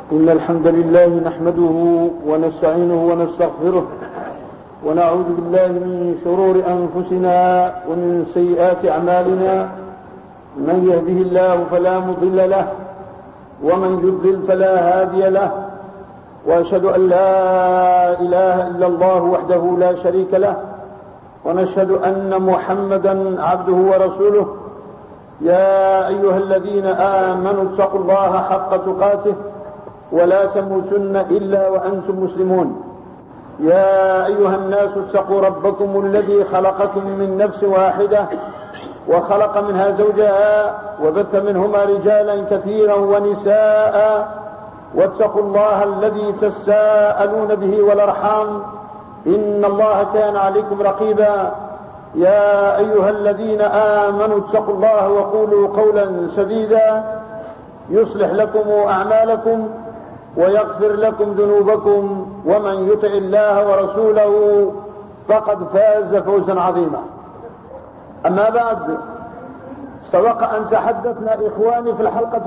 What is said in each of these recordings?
إن الحمد لله نحمده ونستعينه ونستغفره ونعوذ بالله من شرور أنفسنا ومن سيئات أعمالنا. من يهده الله فلا مضل له ومن يضلل فلا هادي له، وأشهد أن لا إله إلا الله وحده لا شريك له، ونشهد أن محمدا عبده ورسوله. يا أيها الذين آمنوا اتقوا الله حق تقاته ولا تموتن إلا وأنتم مسلمون. يا أيها الناس اتقوا ربكم الذي خلقكم من نفس واحدة وخلق منها زوجها وبث منهما رجالا كثيرا ونساء، واتقوا الله الذي تساءلون به والأرحام إن الله كان عليكم رقيبا. يا أيها الذين آمنوا اتقوا الله وقولوا قولا سديدا يصلح لكم أعمالكم ويغفر لكم ذنوبكم، ومن يطع الله ورسوله فقد فاز فوزا عظيما. أما بعد، سبق أن تحدثنا إخواني في الحلقة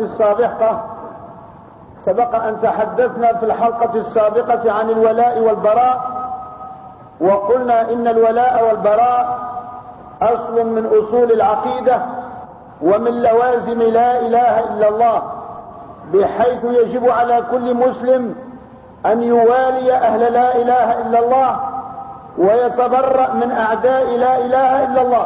السابقة عن الولاء والبراء، وقلنا إن الولاء والبراء أصل من أصول العقيدة ومن لوازم لا إله إلا الله، بحيث يجب على كل مسلم أن يوالي أهل لا إله إلا الله ويتبرأ من أعداء لا إله إلا الله،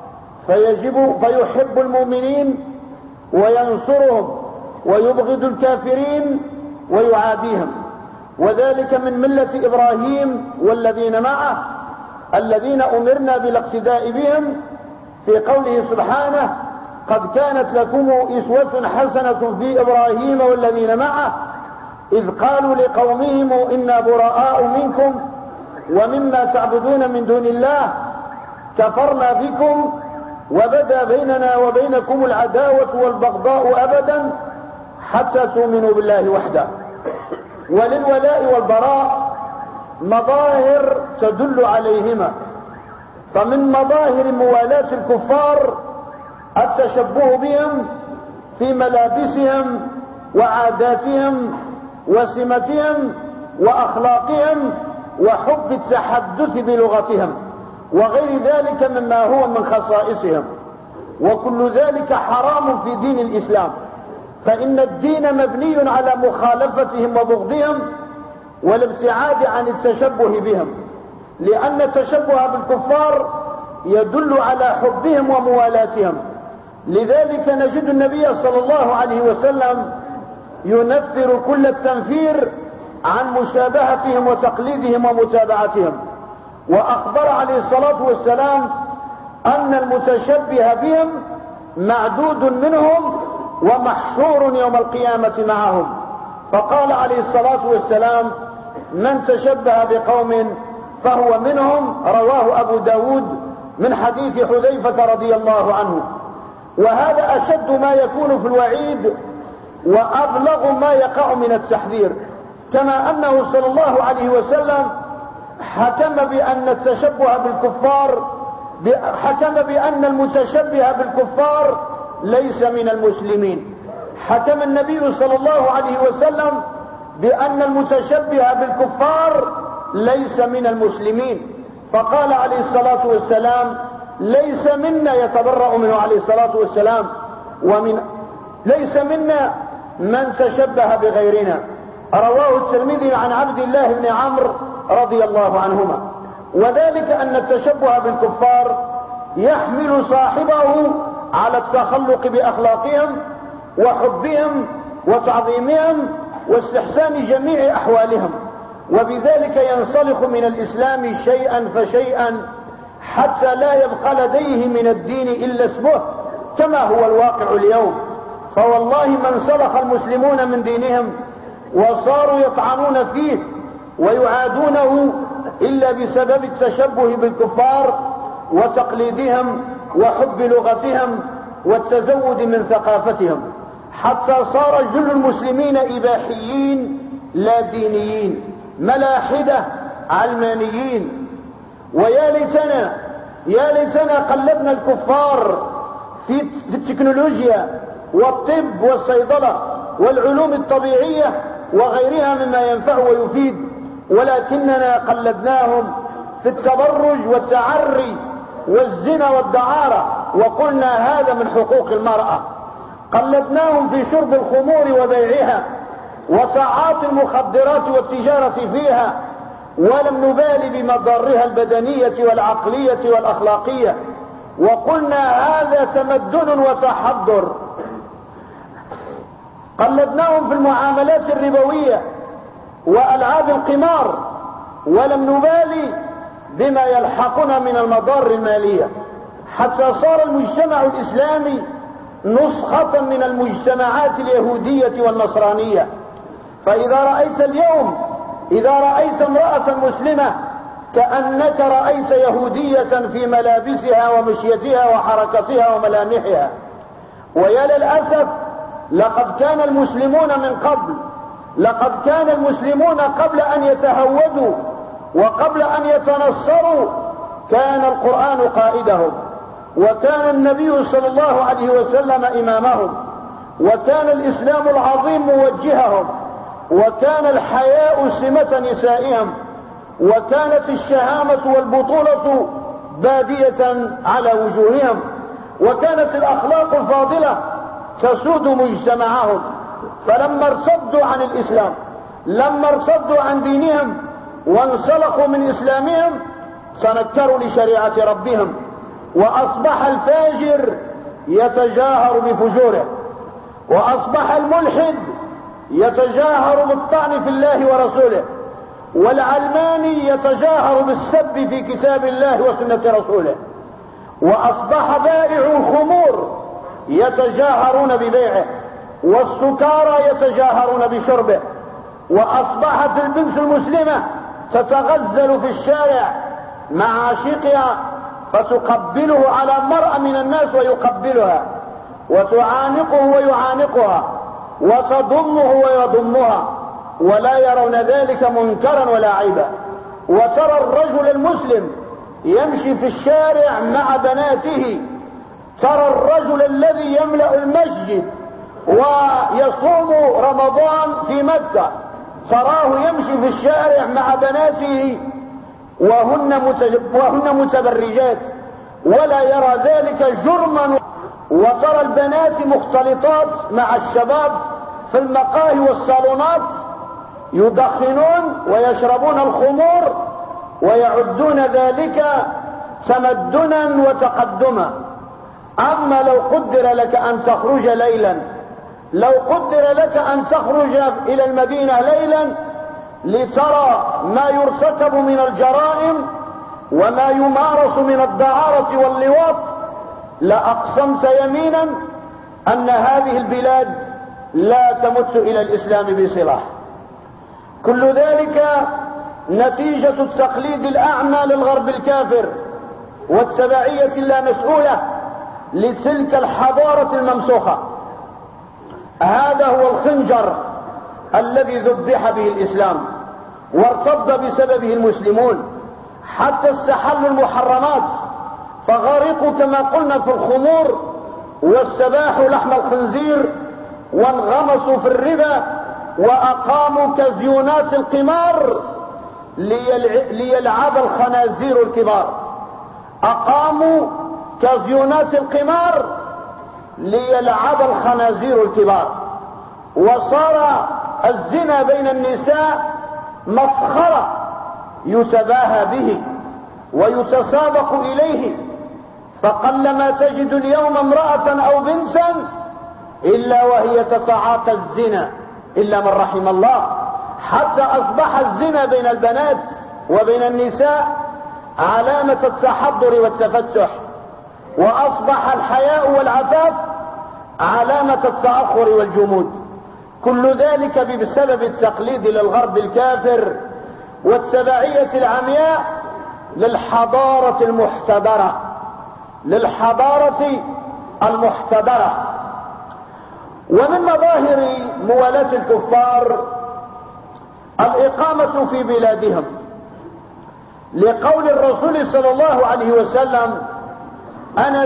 فيحب المؤمنين وينصرهم ويبغض الكافرين ويعاديهم. وذلك من ملة إبراهيم والذين معه الذين أمرنا بالاقتداء بهم، في قوله سبحانه: قد كانت لكم أسوة حسنة في إبراهيم والذين معه إذ قالوا لقومهم إنا براء منكم ومما تعبدون من دون الله كفرنا بكم وبدا بيننا وبينكم العداوة والبغضاء أبدا حتى تؤمنوا بالله وحده. وللولاء والبراء مظاهر تدل عليهما، فمن مظاهر موالاة الكفار التشبه بهم في ملابسهم وعاداتهم وسمتهم وأخلاقهم وحب التحدث بلغتهم وغير ذلك مما هو من خصائصهم، وكل ذلك حرام في دين الإسلام، فإن الدين مبني على مخالفتهم وبغضهم والابتعاد عن التشبه بهم، لأن التشبه بالكفار يدل على حبهم وموالاتهم. لذلك نجد النبي صلى الله عليه وسلم ينفر كل التنفير عن مشابهتهم وتقليدهم ومتابعتهم، وأخبر عليه الصلاة والسلام أن المتشبه بهم معدود منهم ومحشور يوم القيامة معهم، فقال عليه الصلاة والسلام: من تشبه بقوم فهو منهم، رواه أبو داود من حديث حذيفة رضي الله عنه. وهذا أشد ما يكون في الوعيد وأبلغ ما يقع من التحذير، كما أنه صلى الله عليه وسلم حكم بأن المتشبه بالكفار ليس من المسلمين. حكم النبي صلى الله عليه وسلم بأن المتشبه بالكفار ليس من المسلمين، فقال عليه الصلاة والسلام: ليس منا، يتبرأ منه عليه الصلاة والسلام، ليس منا من تشبه بغيرنا. رواه الترمذي عن عبد الله بن عمرو رضي الله عنهما. وذلك أن التشبه بالكفار يحمل صاحبه على التخلق بأخلاقهم وحبهم وتعظيمهم واستحسان جميع أحوالهم، وبذلك ينسلخ من الإسلام شيئا فشيئا حتى لا يبقى لديه من الدين إلا اسمه، كما هو الواقع اليوم. فوالله ما انسلخ المسلمون من دينهم وصاروا يطعنون فيه ويعادونه إلا بسبب التشبه بالكفار وتقليدهم وحب لغتهم والتزود من ثقافتهم، حتى صار جل المسلمين إباحيين لا دينيين، ملاحدة علمانيين. ويا ليتنا قلدنا الكفار في التكنولوجيا والطب والصيدلة والعلوم الطبيعية وغيرها مما ينفع ويفيد، ولكننا قلدناهم في التبرج والتعري والزنا والدعارة، وقلنا هذا من حقوق المرأة. قلدناهم في شرب الخمور وبيعها وساعات المخدرات والتجارة فيها، ولم نبالي بمضارها البدنية والعقلية والأخلاقية، وقلنا هذا تمدن وتحضر. قلدناهم في المعاملات الربوية وألعاب القمار، ولم نبالي بما يلحقنا من المضار المالية، حتى صار المجتمع الإسلامي نسخة من المجتمعات اليهودية والنصرانية. فإذا رأيت اليوم، إذا رأيت امرأة مسلمة كأنك رأيت يهودية في ملابسها ومشيتها وحركتها وملامحها. ويا للأسف لقد كان المسلمون من قبل، لقد كان المسلمون قبل أن يتهودوا وقبل أن يتنصروا كان القرآن قائدهم، وكان النبي صلى الله عليه وسلم إمامهم، وكان الإسلام العظيم موجههم، وكان الحياء سمة نسائهم، وكانت الشهامة والبطولة بادية على وجوههم، وكانت الأخلاق الفاضلة تسود مجتمعهم. فلما ارتدوا عن الإسلام، لما ارتدوا عن دينهم وانسلخوا من إسلامهم، تنكروا لشريعة ربهم، وأصبح الفاجر يتجاهر بفجوره، وأصبح الملحد يتجاهر بالطعن في الله ورسوله، والعلماني يتجاهر بالسب في كتاب الله وسنة رسوله، وأصبح بائع الخمور يتجاهرون ببيعه، والسكارى يتجاهرون بشربه، وأصبحت البنت المسلمة تتغزل في الشارع مع عاشقها فتقبله على مرأة من الناس ويقبلها، وتعانقه ويعانقها، وتضمه ويضمها، ولا يرون ذلك منكرا ولا عيبا. وترى الرجل المسلم يمشي في الشارع مع بناته، ترى الرجل الذي يملأ المسجد ويصوم رمضان في مكة تراه يمشي في الشارع مع بناته وهن متبرجات، ولا يرى ذلك جرما. وترى البنات مختلطات مع الشباب في المقاهي والصالونات يدخنون ويشربون الخمور، ويعدون ذلك تمدنا وتقدما. أما لو قدر لك أن تخرج ليلا، لو قدر لك أن تخرج إلى المدينة ليلا لترى ما يرتكب من الجرائم وما يمارس من الدعارة واللواط، لأقسمت يمينا أن هذه البلاد لا تمت إلى الإسلام بصلة. كل ذلك نتيجة التقليد الأعمى للغرب الكافر والتبعية اللامسؤولة لتلك الحضارة الممسوخة. هذا هو الخنجر الذي ذبح به الإسلام وارتد بسببه المسلمون، حتى استحلوا المحرمات فغرقوا كما قلنا في الخمور واستباحوا لحم الخنزير وانغمسوا في الربا، وأقاموا كازيونات القمار ليلعب الخنازير الكبار. أقاموا كازيونات القمار ليلعب الخنازير الكبار، وصار الزنا بين النساء مسخرة يتباهى به ويتسابق إليه. فقلما تجد اليوم امرأة أو بنتا إلا وهي تتعاطى الزنا إلا من رحم الله، حتى أصبح الزنا بين البنات وبين النساء علامة التحضر والتفتح، وأصبح الحياء والعفاف علامة التأخر والجمود. كل ذلك بسبب التقليد للغرب الكافر والتبعية العمياء للحضارة المحتضرة، للحضارة المحتضرة. ومن مظاهر موالاة الكفار الإقامة في بلادهم، لقول الرسول صلى الله عليه وسلم: أنا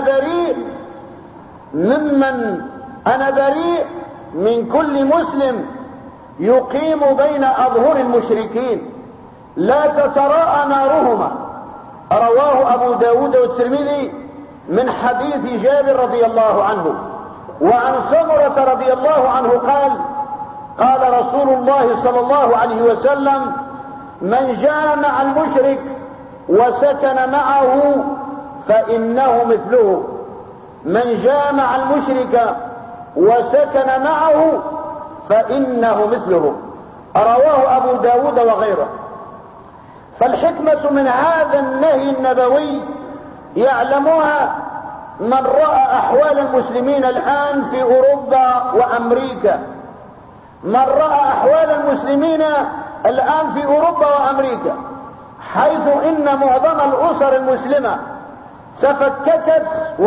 بريء من كل مسلم يقيم بين أظهر المشركين لا تتراءى نارهما. رواه أبو داود والترمذي من حديث جابر رضي الله عنه. وعن سمرة رضي الله عنه قال قال رسول الله صلى الله عليه وسلم: من جامع المشرك وسكن معه فإنه مثله. من جامع المشرك وسكن معه فإنه مثله. رواه أبو داود وغيره. فالحكمة من هذا النهي النبوي يعلمها من رأى أحوال المسلمين الآن في أوروبا وأمريكا. من رأى أحوال المسلمين الآن في أوروبا وأمريكا، حيث إن معظم الأسر المسلمة تفككت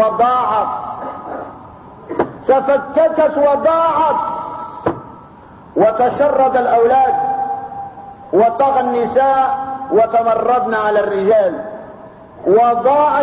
وضاعت وتشرد الأولاد وطغى النساء وتمردن على الرجال، وضاع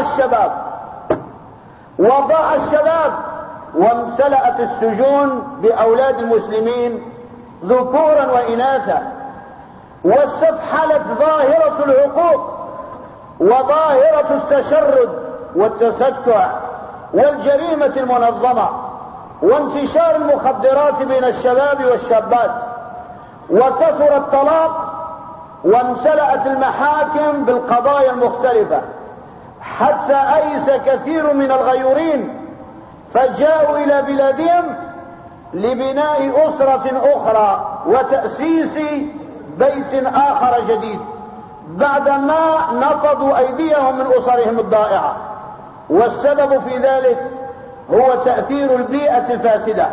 الشباب وامتلأت السجون بأولاد المسلمين ذكورا وإناثا، واستفحلت ظاهرة العقوق وظاهرة التشرد والتسكع والجريمة المنظمة وانتشار المخدرات بين الشباب والشابات، وكثر الطلاق، وامتلأت المحاكم بالقضايا المختلفة، حتى أيس كثير من الغيورين فجاءوا إلى بلادهم لبناء أسرة أخرى وتأسيس بيت آخر جديد بعدما نفضوا أيديهم من أسرهم الضائعة. والسبب في ذلك هو تأثير البيئة الفاسدة.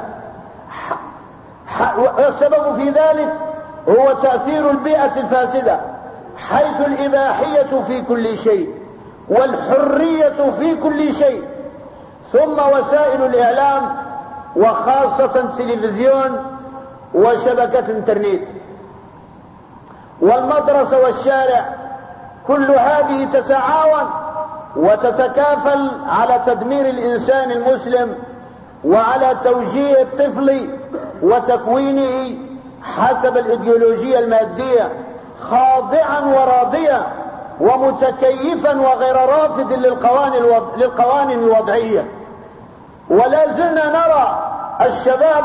حيث الإباحية في كل شيء والحرية في كل شيء، ثم وسائل الإعلام وخاصة التلفزيون وشبكة الانترنت والمدرسة والشارع، كل هذه تتعاون وتتكافل على تدمير الإنسان المسلم وعلى توجيه الطفل وتكوينه حسب الإيديولوجية المادية، خاضعا وراضيا ومتكيفا وغير رافض للقوانين الوضعية. ولا زلنا نرى الشباب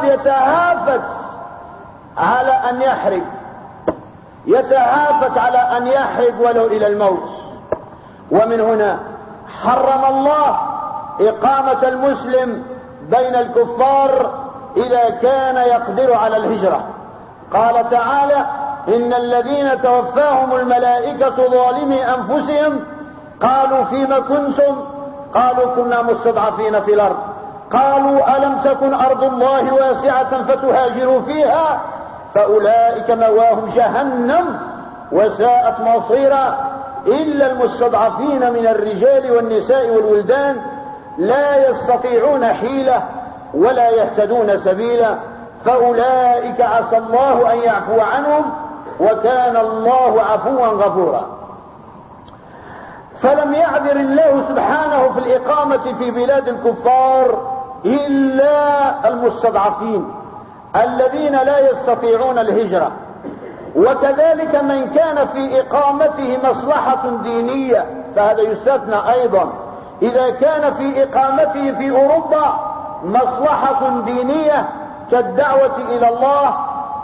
يتهافت على أن يحرق ولو إلى الموت. ومن هنا حرم الله إقامة المسلم بين الكفار إذا كان يقدر على الهجرة. قال تعالى: إن الذين توفاهم الملائكة ظالمي أنفسهم قالوا فيما كنتم؟ قالوا كنا مستضعفين في الأرض. قالوا ألم تكن أرض الله واسعة فتهاجروا فيها فأولئك مواهم جهنم وساءت مصيرا إلا المستضعفين من الرجال والنساء والولدان لا يستطيعون حيلة ولا يهتدون سبيلا فأولئك عسى الله أن يعفو عنهم وكان الله عفوا غفورا. فلم يعذر الله سبحانه في الإقامة في بلاد الكفار إلا المستضعفين الذين لا يستطيعون الهجرة، وكذلك من كان في إقامته مصلحة دينية فهذا يستثنى أيضا. إذا كان في إقامته في أوروبا مصلحة دينية كالدعوة إلى الله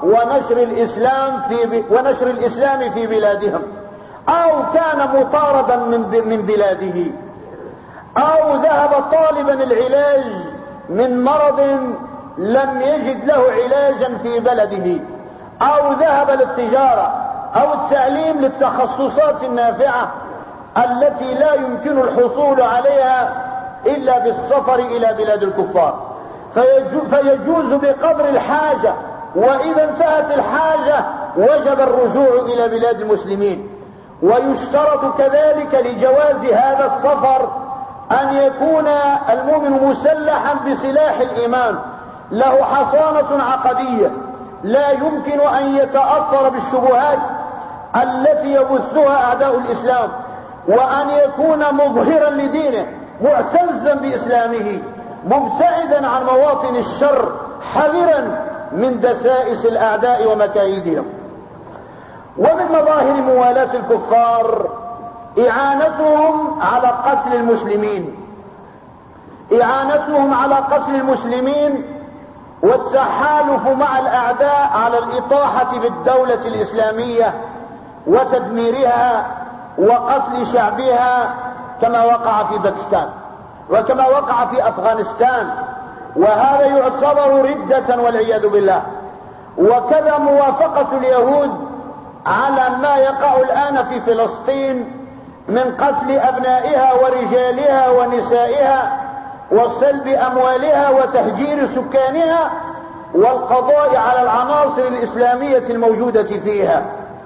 ونشر الإسلام في بلادهم، أو كان مطاردا من بلاده، أو ذهب طالبا العلاج من مرض لم يجد له علاجا في بلده، أو ذهب للتجارة أو التعليم للتخصصات النافعة التي لا يمكن الحصول عليها إلا بالسفر إلى بلاد الكفار، فيجوز بقدر الحاجة، وإذا انتهت الحاجة وجب الرجوع إلى بلاد المسلمين. ويشترط كذلك لجواز هذا السفر أن يكون المؤمن مسلحا بسلاح الإيمان له حصانة عقدية لا يمكن أن يتأثر بالشبهات التي يبثها أعداء الإسلام، وأن يكون مظهرا لدينه معتزا بإسلامه مبتعدا عن مواطن الشر حذرا من دسائس الأعداء ومكايدهم. ومن مظاهر موالاة الكفار إعانتهم على قتل المسلمين، إعانتهم على قتل المسلمين والتحالف مع الأعداء على الإطاحة بالدولة الإسلامية وتدميرها وقتل شعبها، كما وقع في باكستان وكما وقع في أفغانستان، وهذا يعتبر ردة والعياذ بالله. وكذا موافقة اليهود على ما يقع الآن في فلسطين من قتل أبنائها ورجالها ونسائها وسلب أموالها وتهجير سكانها والقضاء على العناصر الإسلامية الموجودة فيها.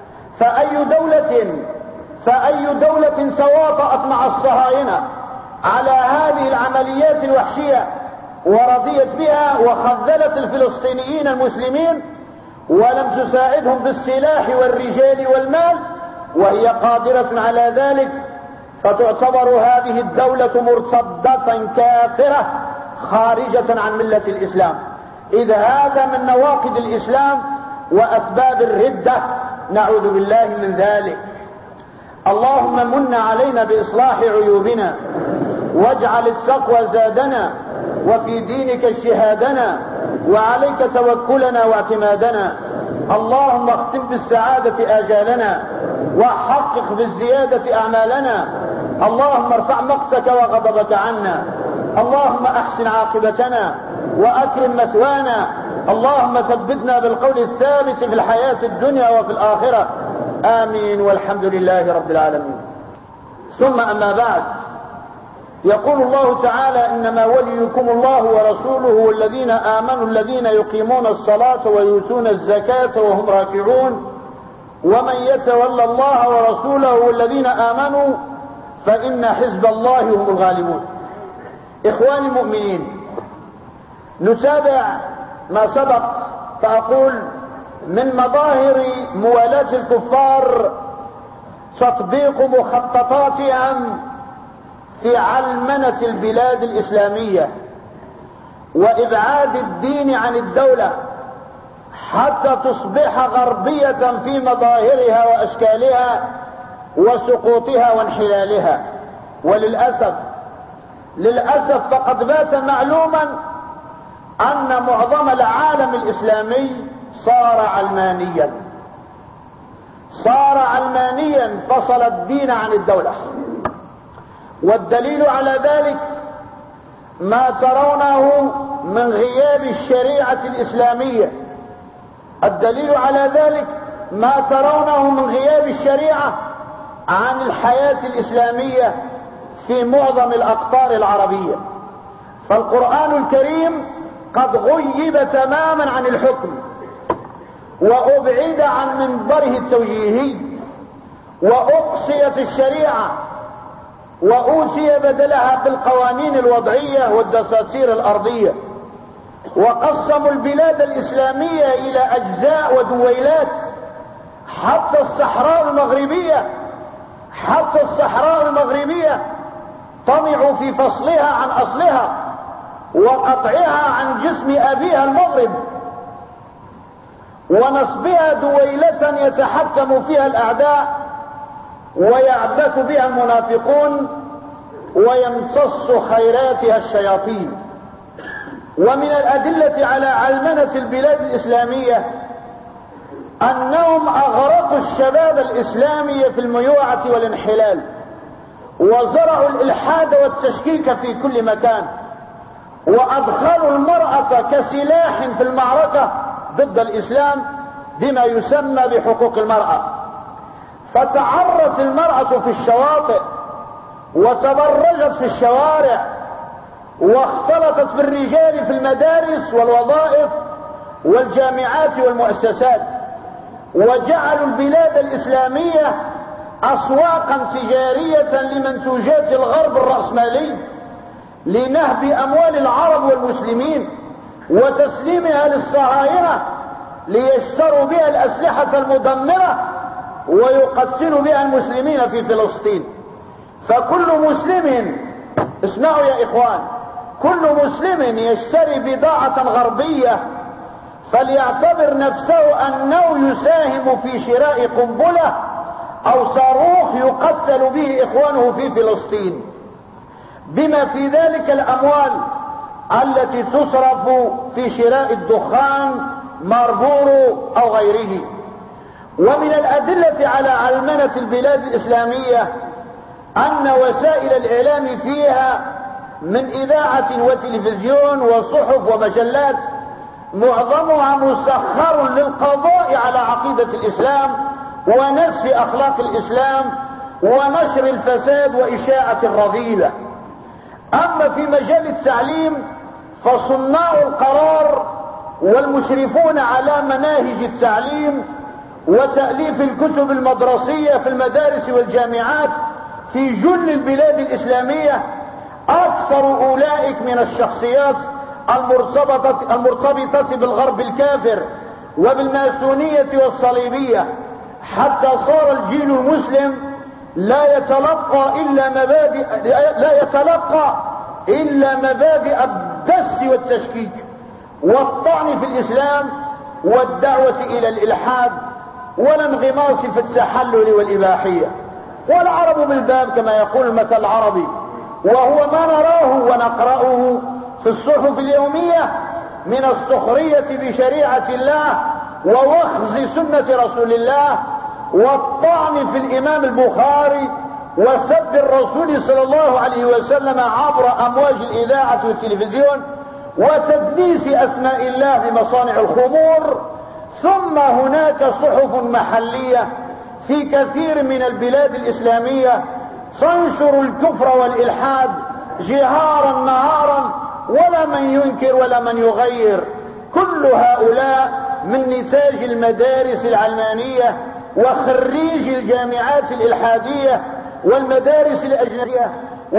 فأي دولة تواطأت مع الصهاينة على هذه العمليات الوحشية ورضيت بها وخذلت الفلسطينيين المسلمين ولم تساعدهم بالسلاح والرجال والمال وهي قادرة على ذلك، فتعتبر هذه الدولة مرتدة كافرة خارجة عن ملة الإسلام. إذ هذا من نواقض الإسلام وأسباب الردة، نعوذ بالله من ذلك. اللهم من علينا بإصلاح عيوبنا، واجعل التقوى زادنا، وفي دينك اجتهادنا، وعليك توكلنا واعتمادنا. اللهم اختم بالسعادة آجالنا، وحقق بالزيادة أعمالنا. اللهم ارفع مقتك وغضبك عنا. اللهم احسن عاقبتنا واكرم مثوانا. اللهم ثبتنا بالقول الثابت في الحياة الدنيا وفي الآخرة. آمين، والحمد لله رب العالمين. ثم أما بعد، يقول الله تعالى: إنما وليكم الله ورسوله والذين آمنوا الذين يقيمون الصلاة ويؤتون الزكاة وهم راكعون ومن يتولى الله ورسوله والذين آمنوا فإن حزب الله هم الغالبون. إخواني المؤمنين، نتابع ما سبق، فأقول: من مظاهر موالاة الكفار تطبيق مخططاتهم في علمنة البلاد الإسلامية وإبعاد الدين عن الدولة حتى تصبح غربية في مظاهرها وأشكالها وسقوطها وانحلالها. للأسف فقد بات معلوما أن معظم العالم الإسلامي صار علمانيا فصل الدين عن الدولة. والدليل على ذلك ما ترونه من غياب الشريعة الإسلامية، الدليل على ذلك ما ترونه من غياب الشريعة عن الحياة الإسلامية في معظم الأقطار العربية. فالقرآن الكريم قد غيب تماما عن الحكم وأبعد عن منبره التوجيهي، وأقصيت الشريعة وأوتي بدلها بالقوانين الوضعية والدساتير الأرضية، وقسموا البلاد الإسلامية إلى أجزاء ودويلات حتى الصحراء المغربية طمعوا في فصلها عن أصلها وقطعها عن جسم أبيها المغرب ونصبها دويلة يتحكم فيها الأعداء ويعبث بها المنافقون ويمتص خيراتها الشياطين. ومن الأدلة على علمنة البلاد الإسلامية أنهم أغرقوا الشباب الإسلامي في الميوعة والانحلال، وزرعوا الإلحاد والتشكيك في كل مكان، وأدخلوا المرأة كسلاح في المعركة ضد الإسلام بما يسمى بحقوق المرأة. فتعرت المرأة في الشواطئ وتبرجت في الشوارع واختلطت بالرجال في المدارس والوظائف والجامعات والمؤسسات، وجعلوا البلاد الإسلامية أسواقا تجارية لمنتوجات الغرب الرأسمالي لنهب أموال العرب والمسلمين وتسليمها للصهاينة ليشتروا بها الأسلحة المدمرة ويقتلوا بها المسلمين في فلسطين. فكل مسلم، اسمعوا يا إخوان، كل مسلم يشتري بضاعة غربية فليعتبر نفسه أنه يساهم في شراء قنبلة أو صاروخ يقتل به إخوانه في فلسطين، بما في ذلك الأموال التي تصرف في شراء الدخان ماربورو أو غيره. ومن الأدلة على علمنة البلاد الإسلامية أن وسائل الإعلام فيها من إذاعة وتلفزيون وصحف ومجلات معظمها مسخر للقضاء على عقيدة الإسلام ونسف أخلاق الإسلام ونشر الفساد وإشاعة الرذيلة. أما في مجال التعليم فصناع القرار والمشرفون على مناهج التعليم وتأليف الكتب المدرسية في المدارس والجامعات في جل البلاد الإسلامية أكثر أولئك من الشخصيات المرتبطة بالغرب الكافر وبالماسونية والصليبية، حتى صار الجيل المسلم لا يتلقى إلا مبادئ الدس والتشكيك والطعن في الإسلام والدعوة إلى الإلحاد والانغماس في التحلل والإباحية. والعرب بالباب كما يقول المثل العربي، وهو ما نراه ونقرأه في الصحف اليومية من السخرية بشريعة الله ووخز سنة رسول الله والطعن في الإمام البخاري وسب الرسول صلى الله عليه وسلم عبر أمواج الإذاعة والتلفزيون وتدليس أسماء الله بمصانع الخمور. ثم هناك صحف محلية في كثير من البلاد الإسلامية تنشر الكفر والإلحاد جهارا نهارا ولا من ينكر ولا من يغير. كل هؤلاء من نتاج المدارس العلمانية وخريج الجامعات الإلحادية والمدارس الأجنبية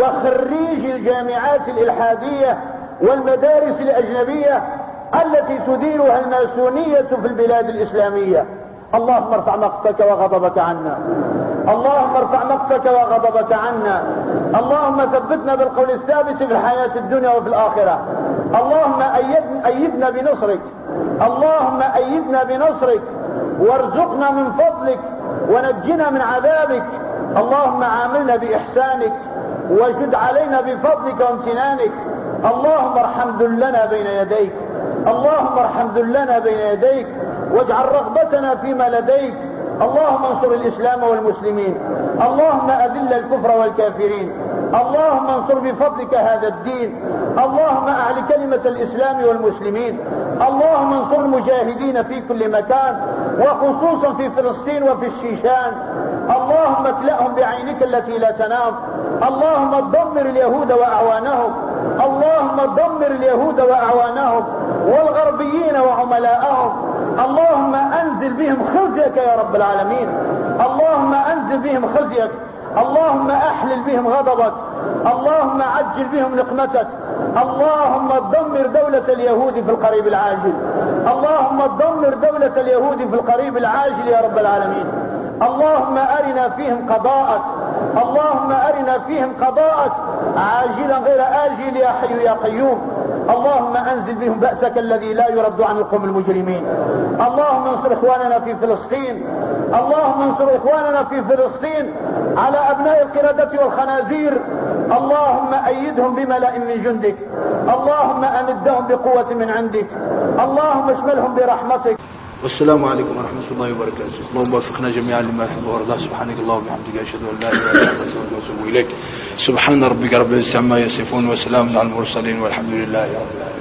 الأجنبية التي تديرها الماسونية في البلاد الإسلامية. اللهم ارفع مقتك وغضبك عنا، اللهم ارفع مقتك وغضبك عنا، اللهم ثبتنا بالقول الثابت في الحياة الدنيا وفي الآخرة. اللهم أيدنا بنصرك، اللهم أيدنا بنصرك وارزقنا من فضلك ونجنا من عذابك. اللهم عاملنا بإحسانك وجد علينا بفضلك وامتنانك. اللهم ارحم ذلنا بين يديك، اللهم ارحم ذلنا بين يديك واجعل رغبتنا فيما لديك. اللهم انصر الإسلام والمسلمين، اللهم أذل الكفر والكافرين، اللهم انصر بفضلك هذا الدين، اللهم أعل كلمة الإسلام والمسلمين، اللهم انصر المجاهدين في كل مكان وخصوصا في فلسطين وفي الشيشان. اللهم اكلأهم بعينك التي لا تنام. اللهم دمر اليهود وأعوانهم، اللهم دمر اليهود وأعوانهم والغربيين وعملاءهم. اللهم انزل بهم خزيك يا رب العالمين، اللهم انزل بهم خزيك، اللهم احلل بهم غضبك، اللهم عجل بهم نقمتك. اللهم دمر دولة اليهود في القريب العاجل، اللهم دمر دولة اليهود في القريب العاجل يا رب العالمين. اللهم أرنا فيهم قضاءك، اللهم أرنا فيهم قضاءك عاجلا غير آجل يا حي يا قيوم. اللهم أنزل بهم بأسك الذي لا يرد عن القوم المجرمين. اللهم انصر إخواننا في فلسطين، اللهم انصر إخواننا في فلسطين على أبناء القردة والخنازير. اللهم أيدهم بملأ من جندك، اللهم أمدهم بقوة من عندك، اللهم اشملهم برحمتك. والسلام عليكم ورحمة الله وبركاته. اللهم وفقنا جميعا لما يحب ويرضى. سبحانك اللهم وبحمدك أشهد أن لا إله إلا أنت أستغفرك وأتوب إليك. سبحان ربك رب العزة عما يصفون وسلام على المرسلين والحمد لله رب العالمين.